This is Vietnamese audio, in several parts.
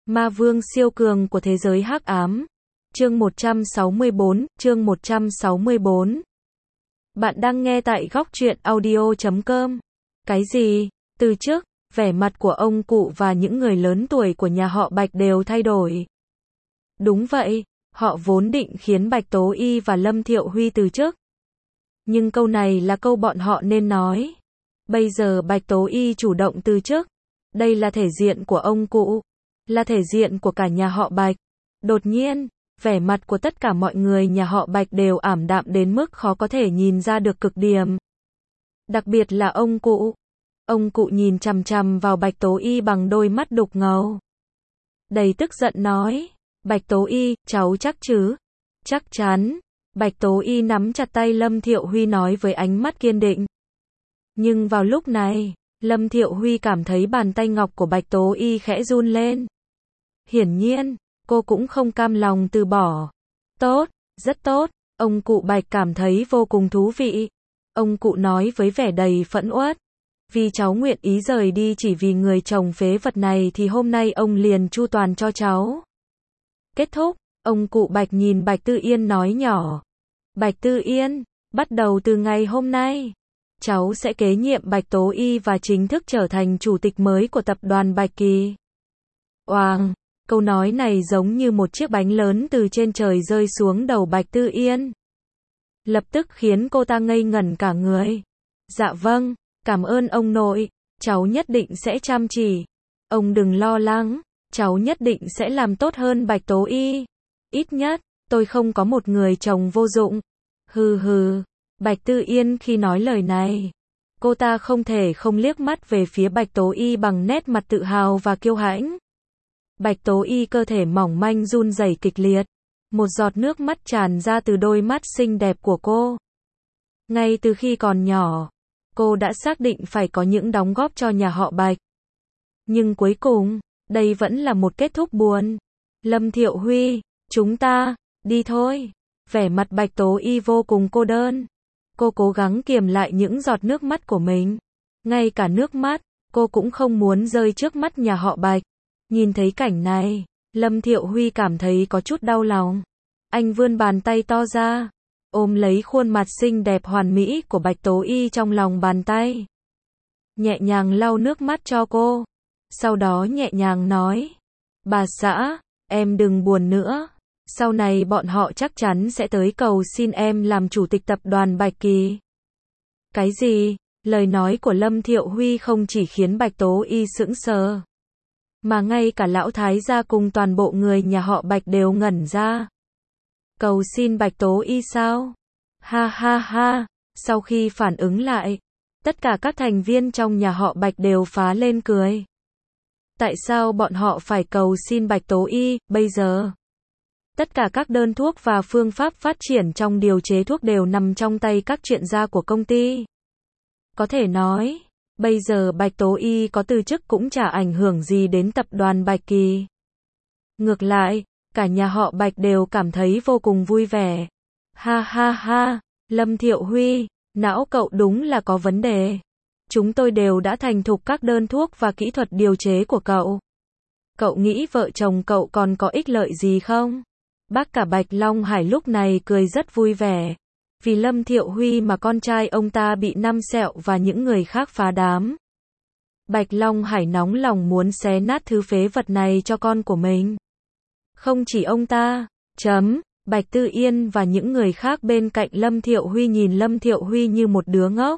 Ma vương siêu cường của thế giới hắc ám. Chương 164. Bạn đang nghe tại góc truyện audio.com. Cái gì? Từ trước, vẻ mặt của ông cụ và những người lớn tuổi của nhà họ Bạch đều thay đổi. Đúng vậy, họ vốn định khiến Bạch Tố Y và Lâm Thiệu Huy từ chức. Nhưng câu này là câu bọn họ nên nói. Bây giờ Bạch Tố Y chủ động từ chức. Đây là thể diện của ông cụ, là thể diện của cả nhà họ Bạch. Đột nhiên, vẻ mặt của tất cả mọi người nhà họ Bạch đều ảm đạm đến mức khó có thể nhìn ra được cực điểm. Đặc biệt là ông cụ. Ông cụ nhìn chằm chằm vào Bạch Tố Y bằng đôi mắt đục ngầu. Đầy tức giận nói, Bạch Tố Y, cháu chắc chứ? Chắc chắn. Bạch Tố Y nắm chặt tay Lâm Thiệu Huy nói với ánh mắt kiên định. Nhưng vào lúc này, Lâm Thiệu Huy cảm thấy bàn tay ngọc của Bạch Tố Y khẽ run lên. Hiển nhiên, cô cũng không cam lòng từ bỏ. Tốt, rất tốt, ông cụ Bạch cảm thấy vô cùng thú vị. Ông cụ nói với vẻ đầy phẫn uất. Vì cháu nguyện ý rời đi chỉ vì người chồng phế vật này thì hôm nay ông liền chu toàn cho cháu. Kết thúc, ông cụ Bạch nhìn Bạch Tư Yên nói nhỏ. Bạch Tư Yên, bắt đầu từ ngày hôm nay, cháu sẽ kế nhiệm Bạch Tố Y và chính thức trở thành chủ tịch mới của tập đoàn Bạch Kỳ. Oàng, câu nói này giống như một chiếc bánh lớn từ trên trời rơi xuống đầu Bạch Tư Yên. Lập tức khiến cô ta ngây ngẩn cả người. Dạ vâng, cảm ơn ông nội, cháu nhất định sẽ chăm chỉ. Ông đừng lo lắng, cháu nhất định sẽ làm tốt hơn Bạch Tố Y. Ít nhất, tôi không có một người chồng vô dụng. Hừ hừ. Bạch Tư Yên khi nói lời này, cô ta không thể không liếc mắt về phía Bạch Tố Y bằng nét mặt tự hào và kiêu hãnh. Bạch Tố Y cơ thể mỏng manh run rẩy kịch liệt, một giọt nước mắt tràn ra từ đôi mắt xinh đẹp của cô. Ngay từ khi còn nhỏ, cô đã xác định phải có những đóng góp cho nhà họ Bạch. Nhưng cuối cùng, đây vẫn là một kết thúc buồn. Lâm Thiệu Huy, chúng ta, đi thôi. Vẻ mặt Bạch Tố Y vô cùng cô đơn. Cô cố gắng kiềm lại những giọt nước mắt của mình. Ngay cả nước mắt, cô cũng không muốn rơi trước mắt nhà họ Bạch. Nhìn thấy cảnh này, Lâm Thiệu Huy cảm thấy có chút đau lòng. Anh vươn bàn tay to ra, ôm lấy khuôn mặt xinh đẹp hoàn mỹ của Bạch Tố Y trong lòng bàn tay. Nhẹ nhàng lau nước mắt cho cô. Sau đó nhẹ nhàng nói, bà xã, em đừng buồn nữa. Sau này bọn họ chắc chắn sẽ tới cầu xin em làm chủ tịch tập đoàn Bạch Kỳ. Cái gì? Lời nói của Lâm Thiệu Huy không chỉ khiến Bạch Tố Y sững sờ, mà ngay cả lão thái gia cùng toàn bộ người nhà họ Bạch đều ngẩn ra. Cầu xin Bạch Tố Y sao? Ha ha ha, sau khi phản ứng lại, tất cả các thành viên trong nhà họ Bạch đều phá lên cười. Tại sao bọn họ phải cầu xin Bạch Tố Y, bây giờ? Tất cả các đơn thuốc và phương pháp phát triển trong điều chế thuốc đều nằm trong tay các chuyên gia của công ty. Có thể nói, bây giờ Bạch Tố Y có từ chức cũng chả ảnh hưởng gì đến tập đoàn Bạch Kỳ. Ngược lại, cả nhà họ Bạch đều cảm thấy vô cùng vui vẻ. Ha ha ha, Lâm Thiệu Huy, não cậu đúng là có vấn đề. Chúng tôi đều đã thành thục các đơn thuốc và kỹ thuật điều chế của cậu. Cậu nghĩ vợ chồng cậu còn có ích lợi gì không? Bác cả Bạch Long Hải lúc này cười rất vui vẻ. Vì Lâm Thiệu Huy mà con trai ông ta bị năm sẹo và những người khác phá đám. Bạch Long Hải nóng lòng muốn xé nát thứ phế vật này cho con của mình. Không chỉ ông ta, Bạch Tư Yên và những người khác bên cạnh Lâm Thiệu Huy nhìn Lâm Thiệu Huy như một đứa ngốc.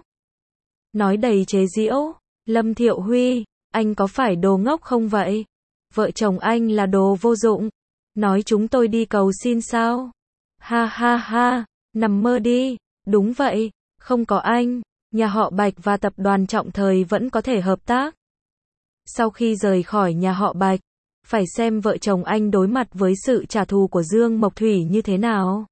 Nói đầy chế giễu, Lâm Thiệu Huy, anh có phải đồ ngốc không vậy? Vợ chồng anh là đồ vô dụng. Nói chúng tôi đi cầu xin sao? Ha ha ha, nằm mơ đi. Đúng vậy, không có anh, nhà họ Bạch và tập đoàn Trọng Thời vẫn có thể hợp tác. Sau khi rời khỏi nhà họ Bạch, phải xem vợ chồng anh đối mặt với sự trả thù của Dương Mộc Thủy như thế nào.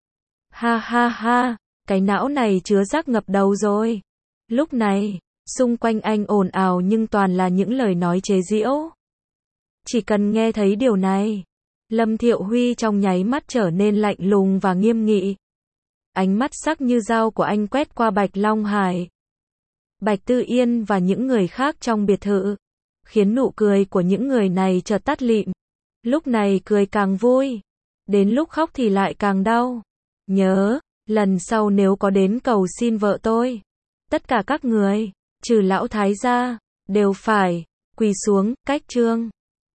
Ha ha ha, cái não này chứa rác ngập đầu rồi. Lúc này, xung quanh anh ồn ào nhưng toàn là những lời nói chế giễu. Chỉ cần nghe thấy điều này, Lâm Thiệu Huy trong nháy mắt trở nên lạnh lùng và nghiêm nghị. Ánh mắt sắc như dao của anh quét qua Bạch Long Hải, Bạch Tư Yên và những người khác trong biệt thự, khiến nụ cười của những người này chợt tắt lịm. Lúc này cười càng vui, đến lúc khóc thì lại càng đau. Nhớ, lần sau nếu có đến cầu xin vợ tôi, tất cả các người, trừ lão thái gia, đều phải quỳ xuống, cách chương.